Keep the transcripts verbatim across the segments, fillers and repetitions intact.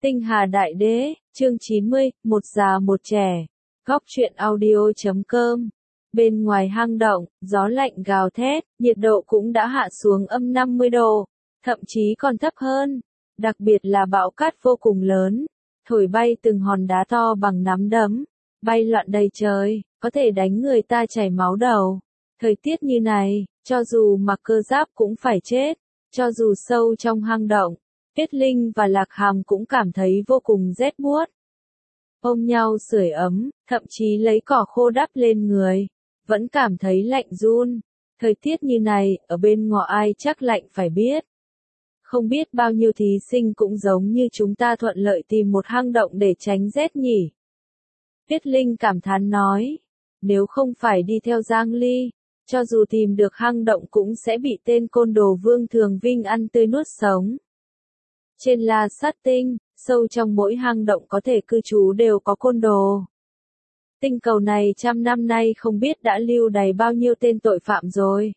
Tinh Hà Đại Đế, chương chín mươi, một già một trẻ. Góc truyện audio chấm com. Bên ngoài hang động, gió lạnh gào thét, nhiệt độ cũng đã hạ xuống âm năm mươi độ, thậm chí còn thấp hơn. Đặc biệt là bão cát vô cùng lớn, thổi bay từng hòn đá to bằng nắm đấm, bay loạn đầy trời, có thể đánh người ta chảy máu đầu. Thời tiết như này, cho dù mặc cơ giáp cũng phải chết, cho dù sâu trong hang động. Tuyết Linh và Lạc Hàm cũng cảm thấy vô cùng rét buốt. Ôm nhau sưởi ấm, thậm chí lấy cỏ khô đắp lên người, vẫn cảm thấy lạnh run. Thời tiết như này, ở bên ngoài ai chắc lạnh phải biết. Không biết bao nhiêu thí sinh cũng giống như chúng ta thuận lợi tìm một hang động để tránh rét nhỉ. Tuyết Linh cảm thán nói, nếu không phải đi theo Giang Ly, cho dù tìm được hang động cũng sẽ bị tên côn đồ Vương Thường Vinh ăn tươi nuốt sống. Trên La Sát Tinh, sâu trong mỗi hang động có thể cư trú đều có côn đồ. Tinh cầu này trăm năm nay không biết đã lưu đày bao nhiêu tên tội phạm rồi.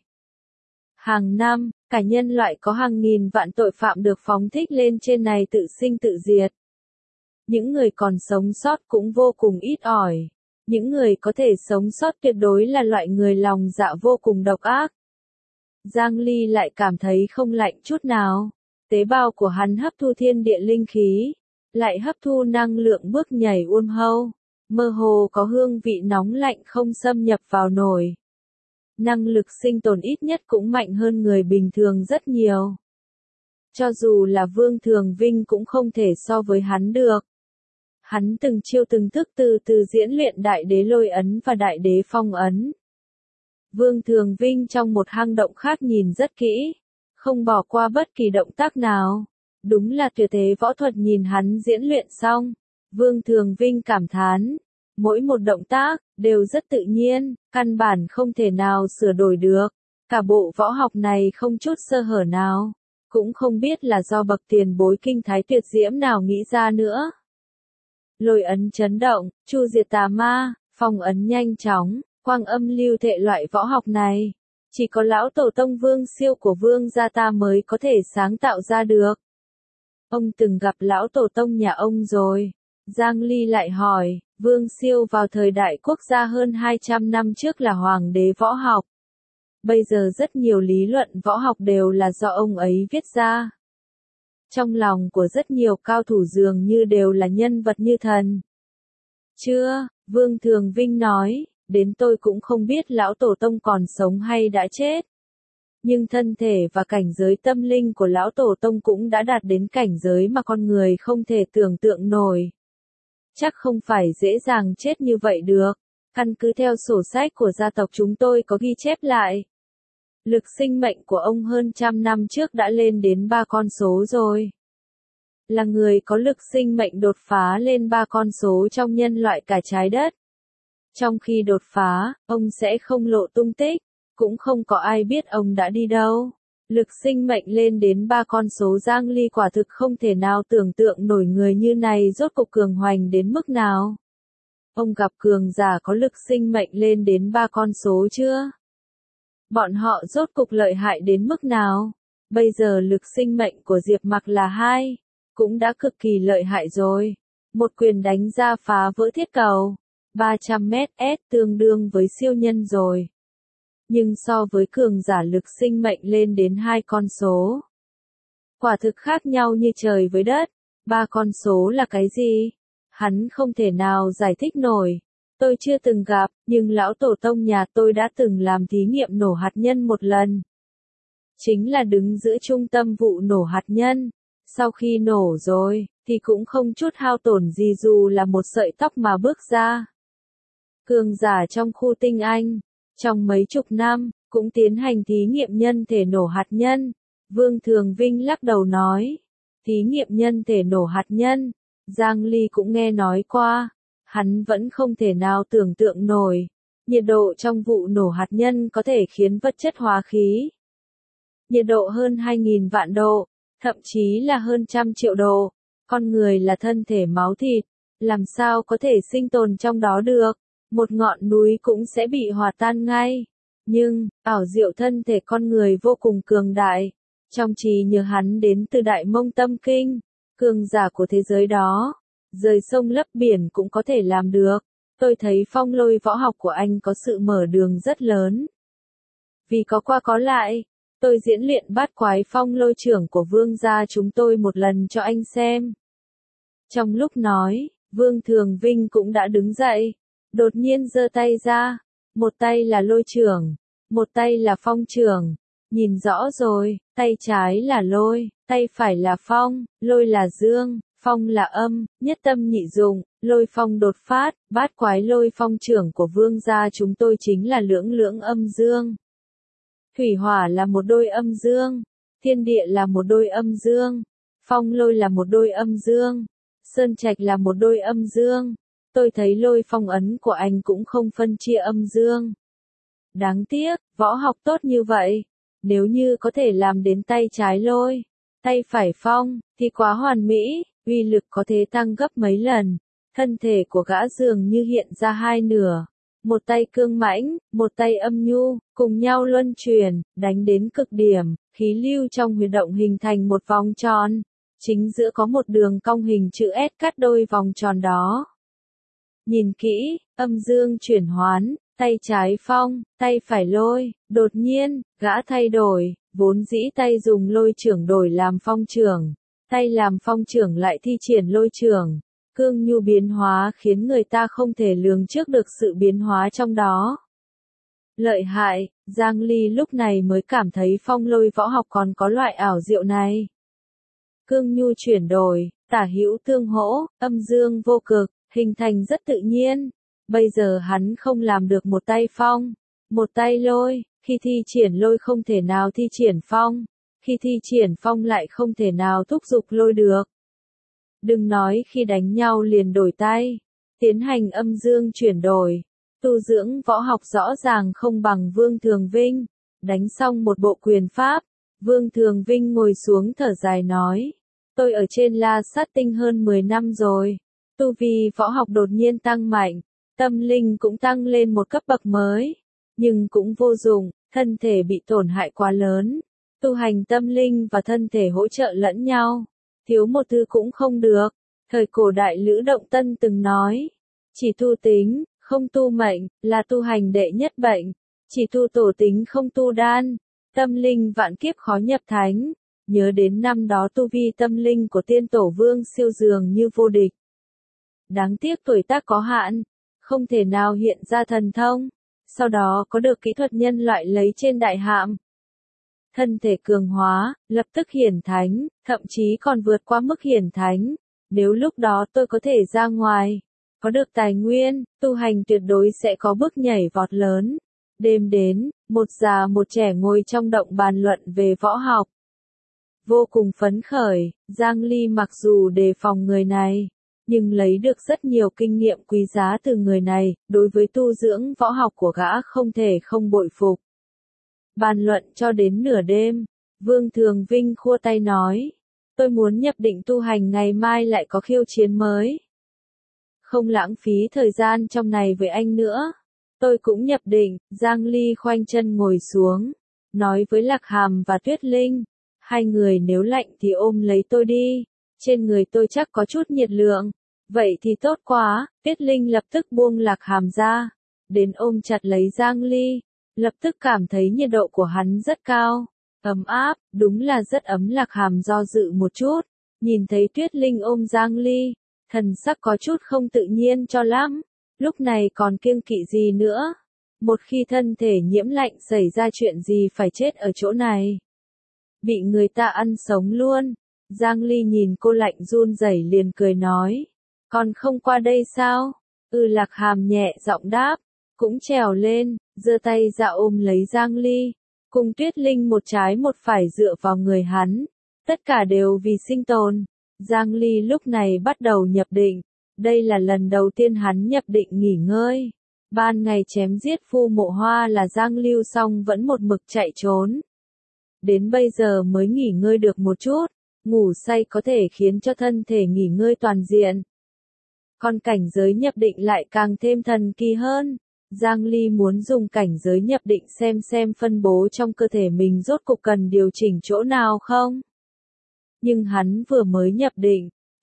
Hàng năm, cả nhân loại có hàng nghìn vạn tội phạm được phóng thích lên trên này tự sinh tự diệt. Những người còn sống sót cũng vô cùng ít ỏi. Những người có thể sống sót tuyệt đối là loại người lòng dạ vô cùng độc ác. Giang Ly lại cảm thấy không lạnh chút nào. Tế bào của hắn hấp thu thiên địa linh khí, lại hấp thu năng lượng bước nhảy uôn hâu, mơ hồ có hương vị nóng lạnh không xâm nhập vào nổi. Năng lực sinh tồn ít nhất cũng mạnh hơn người bình thường rất nhiều. Cho dù là Vương Thường Vinh cũng không thể so với hắn được. Hắn từng chiêu từng thức từ từ diễn luyện Đại Đế Lôi Ấn và Đại Đế Phong Ấn. Vương Thường Vinh trong một hang động khác nhìn rất kỹ, không bỏ qua bất kỳ động tác nào. Đúng là tuyệt thế võ thuật. Nhìn hắn diễn luyện xong, Vương Thường Vinh cảm thán, mỗi một động tác đều rất tự nhiên, căn bản không thể nào sửa đổi được. Cả bộ võ học này không chút sơ hở nào, cũng không biết là do bậc tiền bối kinh thái tuyệt diễm nào nghĩ ra nữa. Lôi ấn chấn động, chu diệt tà ma, phong ấn nhanh chóng, quang âm lưu thể loại võ học này, chỉ có lão tổ tông Vương Siêu của Vương gia ta mới có thể sáng tạo ra được. Ông từng gặp lão tổ tông nhà ông rồi. Giang Ly lại hỏi, Vương Siêu vào thời đại quốc gia hơn hai trăm năm trước là hoàng đế võ học. Bây giờ rất nhiều lý luận võ học đều là do ông ấy viết ra. Trong lòng của rất nhiều cao thủ dường như đều là nhân vật như thần. Chưa, Vương Thường Vinh nói, đến tôi cũng không biết lão tổ tông còn sống hay đã chết. Nhưng thân thể và cảnh giới tâm linh của lão tổ tông cũng đã đạt đến cảnh giới mà con người không thể tưởng tượng nổi. Chắc không phải dễ dàng chết như vậy được. Căn cứ theo sổ sách của gia tộc chúng tôi có ghi chép lại. Lực sinh mệnh của ông hơn trăm năm trước đã lên đến ba con số rồi. Là người có lực sinh mệnh đột phá lên ba con số trong nhân loại cả trái đất. Trong khi đột phá, ông sẽ không lộ tung tích, cũng không có ai biết ông đã đi đâu. Lực sinh mệnh lên đến ba con số. Giang Ly quả thực không thể nào tưởng tượng nổi người như này rốt cuộc cường hoành đến mức nào. Ông gặp cường giả có lực sinh mệnh lên đến ba con số chưa? Bọn họ rốt cục lợi hại đến mức nào? Bây giờ lực sinh mệnh của Diệp Mặc là hai, cũng đã cực kỳ lợi hại rồi. Một quyền đánh ra phá vỡ thiết cầu. ba trăm mét S tương đương với siêu nhân rồi. Nhưng so với cường giả lực sinh mệnh lên đến hai con số, quả thực khác nhau như trời với đất. Ba con số là cái gì? Hắn không thể nào giải thích nổi. Tôi chưa từng gặp, nhưng lão tổ tông nhà tôi đã từng làm thí nghiệm nổ hạt nhân một lần. Chính là đứng giữa trung tâm vụ nổ hạt nhân. Sau khi nổ rồi, thì cũng không chút hao tổn gì dù là một sợi tóc mà bước ra. Cường giả trong khu tinh anh, trong mấy chục năm, cũng tiến hành thí nghiệm nhân thể nổ hạt nhân. Vương Thường Vinh lắc đầu nói, thí nghiệm nhân thể nổ hạt nhân, Giang Ly cũng nghe nói qua, hắn vẫn không thể nào tưởng tượng nổi. Nhiệt độ trong vụ nổ hạt nhân có thể khiến vật chất hóa khí. Nhiệt độ hơn hai nghìn vạn độ, thậm chí là hơn trăm triệu độ. Con người là thân thể máu thịt, làm sao có thể sinh tồn trong đó được? Một ngọn núi cũng sẽ bị hòa tan ngay. Nhưng, ảo diệu thân thể con người vô cùng cường đại. Trong trí nhớ hắn đến từ Đại Mông Tâm Kinh, Cường giả của thế giới đó, rời sông lấp biển cũng có thể làm được. Tôi thấy phong lôi võ học của anh có sự mở đường rất lớn. Vì có qua có lại, tôi diễn luyện bát quái phong lôi trưởng của vương gia chúng tôi một lần cho anh xem. Trong lúc nói, Vương Thường Vinh cũng đã đứng dậy, đột nhiên giơ tay ra, một tay là lôi trưởng, một tay là phong trưởng. Nhìn rõ rồi, tay trái là lôi, tay phải là phong, lôi là dương, phong là âm, nhất tâm nhị dụng, lôi phong đột phát, bát quái lôi phong trưởng của vương gia chúng tôi chính là lưỡng lưỡng âm dương. Thủy hỏa là một đôi âm dương, thiên địa là một đôi âm dương, phong lôi là một đôi âm dương, sơn trạch là một đôi âm dương. Tôi thấy lôi phong ấn của anh cũng không phân chia âm dương. Đáng tiếc, võ học tốt như vậy, nếu như có thể làm đến tay trái lôi, tay phải phong, thì quá hoàn mỹ, uy lực có thể tăng gấp mấy lần. Thân thể của gã dường như hiện ra hai nửa, một tay cương mãnh, một tay âm nhu, cùng nhau luân chuyển, đánh đến cực điểm, khí lưu trong huy động hình thành một vòng tròn, chính giữa có một đường cong hình chữ S cắt đôi vòng tròn đó. Nhìn kỹ, âm dương chuyển hoán, tay trái phong, tay phải lôi, đột nhiên, gã thay đổi, vốn dĩ tay dùng lôi trưởng đổi làm phong trưởng, tay làm phong trưởng lại thi triển lôi trưởng, cương nhu biến hóa khiến người ta không thể lường trước được sự biến hóa trong đó. Lợi hại, Giang Ly lúc này mới cảm thấy phong lôi võ học còn có loại ảo diệu này. Cương nhu chuyển đổi, tả hữu tương hỗ, âm dương vô cực, hình thành rất tự nhiên. Bây giờ hắn không làm được một tay phong, một tay lôi, khi thi triển lôi không thể nào thi triển phong, khi thi triển phong lại không thể nào thúc giục lôi được. Đừng nói khi đánh nhau liền đổi tay, tiến hành âm dương chuyển đổi, tu dưỡng võ học rõ ràng không bằng Vương Thường Vinh. Đánh xong một bộ quyền pháp, Vương Thường Vinh ngồi xuống thở dài nói, tôi ở trên La Sát Tinh hơn mười năm rồi, tu vi võ học đột nhiên tăng mạnh, tâm linh cũng tăng lên một cấp bậc mới, nhưng cũng vô dụng, thân thể bị tổn hại quá lớn, tu hành tâm linh và thân thể hỗ trợ lẫn nhau, thiếu một thứ cũng không được. Thời cổ đại Lữ Động Tân từng nói, chỉ tu tính, không tu mệnh, là tu hành đệ nhất bệnh, chỉ tu tổ tính không tu đan, tâm linh vạn kiếp khó nhập thánh. Nhớ đến năm đó tu vi tâm linh của tiên tổ Vương Siêu dường như vô địch. Đáng tiếc tuổi tác có hạn, không thể nào hiện ra thần thông, sau đó có được kỹ thuật nhân loại lấy trên đại hạm. Thân thể cường hóa, lập tức hiển thánh, thậm chí còn vượt qua mức hiển thánh. Nếu lúc đó tôi có thể ra ngoài, có được tài nguyên, tu hành tuyệt đối sẽ có bước nhảy vọt lớn. Đêm đến, một già một trẻ ngồi trong động bàn luận về võ học. Vô cùng phấn khởi, Giang Ly mặc dù đề phòng người này, nhưng lấy được rất nhiều kinh nghiệm quý giá từ người này, đối với tu dưỡng võ học của gã không thể không bội phục. Bàn luận cho đến nửa đêm, Vương Thường Vinh khua tay nói, tôi muốn nhập định tu hành ngày mai lại có khiêu chiến mới. Không lãng phí thời gian trong này với anh nữa. Tôi cũng nhập định, Giang Ly khoanh chân ngồi xuống, nói với Lạc Hàm và Tuyết Linh, hai người nếu lạnh thì ôm lấy tôi đi, trên người tôi chắc có chút nhiệt lượng. Vậy thì tốt quá, Tuyết Linh lập tức buông Lạc Hàm ra, đến ôm chặt lấy Giang Ly, lập tức cảm thấy nhiệt độ của hắn rất cao, ấm áp, đúng là rất ấm. Lạc Hàm do dự một chút, nhìn thấy Tuyết Linh ôm Giang Ly, thần sắc có chút không tự nhiên cho lắm, lúc này còn kiêng kỵ gì nữa, một khi thân thể nhiễm lạnh xảy ra chuyện gì phải chết ở chỗ này. Bị người ta ăn sống luôn. Giang Ly nhìn cô lạnh run rẩy liền cười nói, còn không qua đây sao? Ừ, Lạc Hàm nhẹ giọng đáp, cũng trèo lên, giơ tay ra ôm lấy Giang Ly, cùng Tuyết Linh một trái một phải dựa vào người hắn, tất cả đều vì sinh tồn. Giang Ly lúc này bắt đầu nhập định, đây là lần đầu tiên hắn nhập định nghỉ ngơi. Ban ngày chém giết Phu Mộ Hoa là Giang Lưu xong vẫn một mực chạy trốn. Đến bây giờ mới nghỉ ngơi được một chút, ngủ say có thể khiến cho thân thể nghỉ ngơi toàn diện. Còn cảnh giới nhập định lại càng thêm thần kỳ hơn. Giang Ly muốn dùng cảnh giới nhập định xem xem phân bố trong cơ thể mình rốt cục cần điều chỉnh chỗ nào không. Nhưng hắn vừa mới nhập định,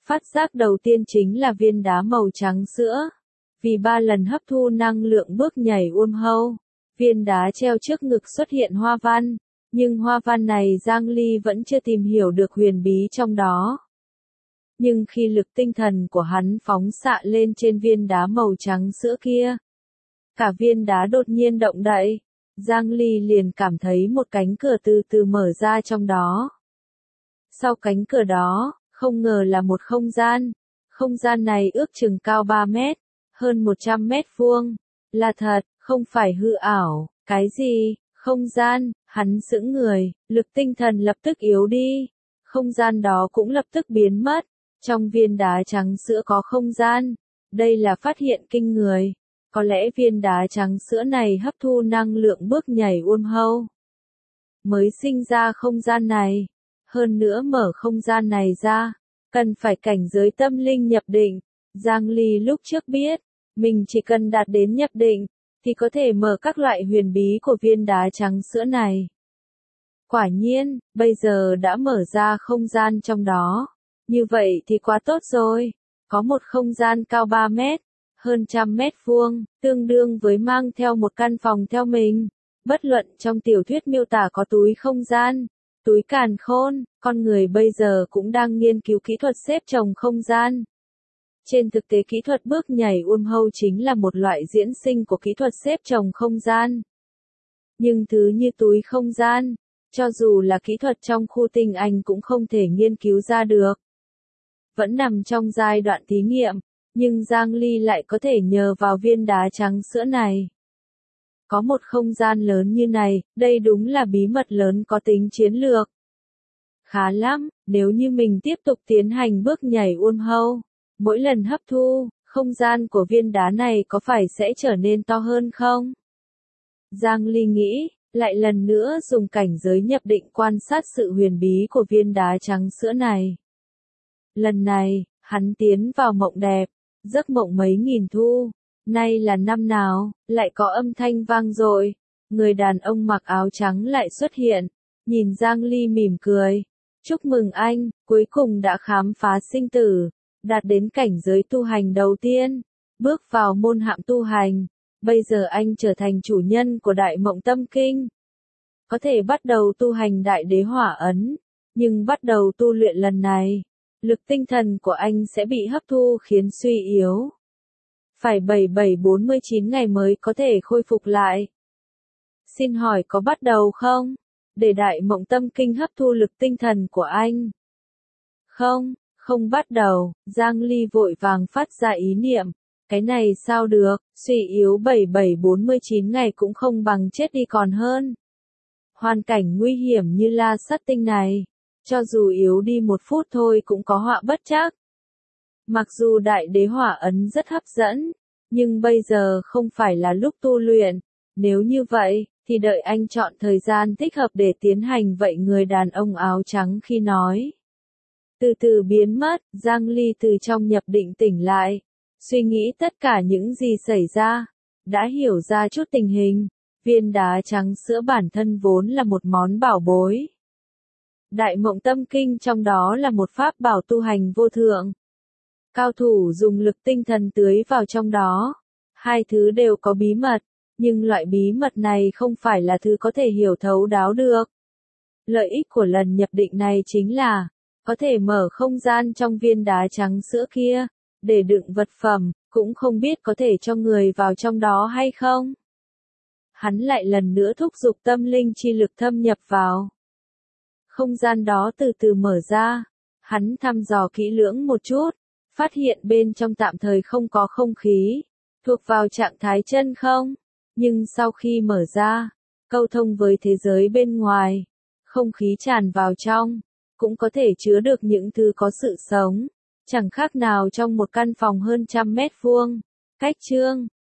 Phát giác đầu tiên chính là viên đá màu trắng sữa. Vì ba lần hấp thu năng lượng bước nhảy uôm hâu, viên đá treo trước ngực xuất hiện hoa văn, nhưng hoa văn này Giang Ly vẫn chưa tìm hiểu được huyền bí trong đó. Nhưng khi lực tinh thần của hắn phóng xạ lên trên viên đá màu trắng sữa kia, cả viên đá đột nhiên động đậy, Giang Ly liền cảm thấy một cánh cửa từ từ mở ra trong đó. Sau cánh cửa đó, không ngờ là một không gian. Không gian này ước chừng cao ba mét, hơn một trăm mét vuông. Là thật, không phải hư ảo. Cái gì? Không gian? Hắn sững người, lực tinh thần lập tức yếu đi. Không gian đó cũng lập tức biến mất. Trong viên đá trắng sữa có không gian. Đây là phát hiện kinh người. Có lẽ viên đá trắng sữa này hấp thu năng lượng bước nhảy uôm hâu, mới sinh ra không gian này. Hơn nữa mở không gian này ra, cần phải cảnh giới tâm linh nhập định. Giang Ly lúc trước biết, mình chỉ cần đạt đến nhập định, thì có thể mở các loại huyền bí của viên đá trắng sữa này. Quả nhiên, bây giờ đã mở ra không gian trong đó. Như vậy thì quá tốt rồi. Có một không gian cao ba mét, hơn trăm mét vuông, tương đương với mang theo một căn phòng theo mình. Bất luận trong tiểu thuyết miêu tả có túi không gian, túi càn khôn, con người bây giờ cũng đang nghiên cứu kỹ thuật xếp chồng không gian. Trên thực tế kỹ thuật bước nhảy uôm hâu chính là một loại diễn sinh của kỹ thuật xếp chồng không gian. Nhưng thứ như túi không gian, cho dù là kỹ thuật trong khu tinh anh cũng không thể nghiên cứu ra được. Vẫn nằm trong giai đoạn thí nghiệm, nhưng Giang Ly lại có thể nhờ vào viên đá trắng sữa này. Có một không gian lớn như này, đây đúng là bí mật lớn có tính chiến lược. Khá lắm, nếu như mình tiếp tục tiến hành bước nhảy uôm hâu, mỗi lần hấp thu, không gian của viên đá này có phải sẽ trở nên to hơn không? Giang Ly nghĩ, lại lần nữa dùng cảnh giới nhập định quan sát sự huyền bí của viên đá trắng sữa này. Lần này, hắn tiến vào mộng đẹp, giấc mộng mấy nghìn thu. Nay là năm nào, lại có âm thanh vang dội, người đàn ông mặc áo trắng lại xuất hiện, nhìn Giang Ly mỉm cười. Chúc mừng anh, cuối cùng đã khám phá sinh tử, đạt đến cảnh giới tu hành đầu tiên, bước vào môn hạm tu hành. Bây giờ anh trở thành chủ nhân của Đại Mộng Tâm Kinh. Có thể bắt đầu tu hành Đại Đế Hỏa Ấn, nhưng bắt đầu tu luyện lần này, lực tinh thần của anh sẽ bị hấp thu khiến suy yếu. Phải bảy bảy bốn mươi chín ngày mới có thể khôi phục lại. Xin hỏi có bắt đầu không? Để Đại Mộng Tâm Kinh hấp thu lực tinh thần của anh. Không, không bắt đầu. Giang Ly vội vàng phát ra ý niệm. Cái này sao được, suy yếu bảy bảy bốn mươi chín ngày cũng không bằng chết đi còn hơn. Hoàn cảnh nguy hiểm như La Sát Tinh này, cho dù yếu đi một phút thôi cũng có họa bất trắc. Mặc dù Đại Đế Hỏa Ấn rất hấp dẫn, nhưng bây giờ không phải là lúc tu luyện. Nếu như vậy, thì đợi anh chọn thời gian thích hợp để tiến hành vậy. Người đàn ông áo trắng khi nói. Từ từ biến mất, Giang Ly từ trong nhập định tỉnh lại. Suy nghĩ tất cả những gì xảy ra. Đã hiểu ra chút tình hình. Viên đá trắng sữa bản thân vốn là một món bảo bối. Đại Mộng Tâm Kinh trong đó là một pháp bảo tu hành vô thượng. Cao thủ dùng lực tinh thần tưới vào trong đó. Hai thứ đều có bí mật, nhưng loại bí mật này không phải là thứ có thể hiểu thấu đáo được. Lợi ích của lần nhập định này chính là, có thể mở không gian trong viên đá trắng sữa kia, để đựng vật phẩm, cũng không biết có thể cho người vào trong đó hay không. Hắn lại lần nữa thúc giục tâm linh chi lực thâm nhập vào. Không gian đó từ từ mở ra, hắn thăm dò kỹ lưỡng một chút, phát hiện bên trong tạm thời không có không khí, thuộc vào trạng thái chân không, nhưng sau khi mở ra, câu thông với thế giới bên ngoài, không khí tràn vào trong, cũng có thể chứa được những thứ có sự sống, chẳng khác nào trong một căn phòng hơn trăm mét vuông. Cách chương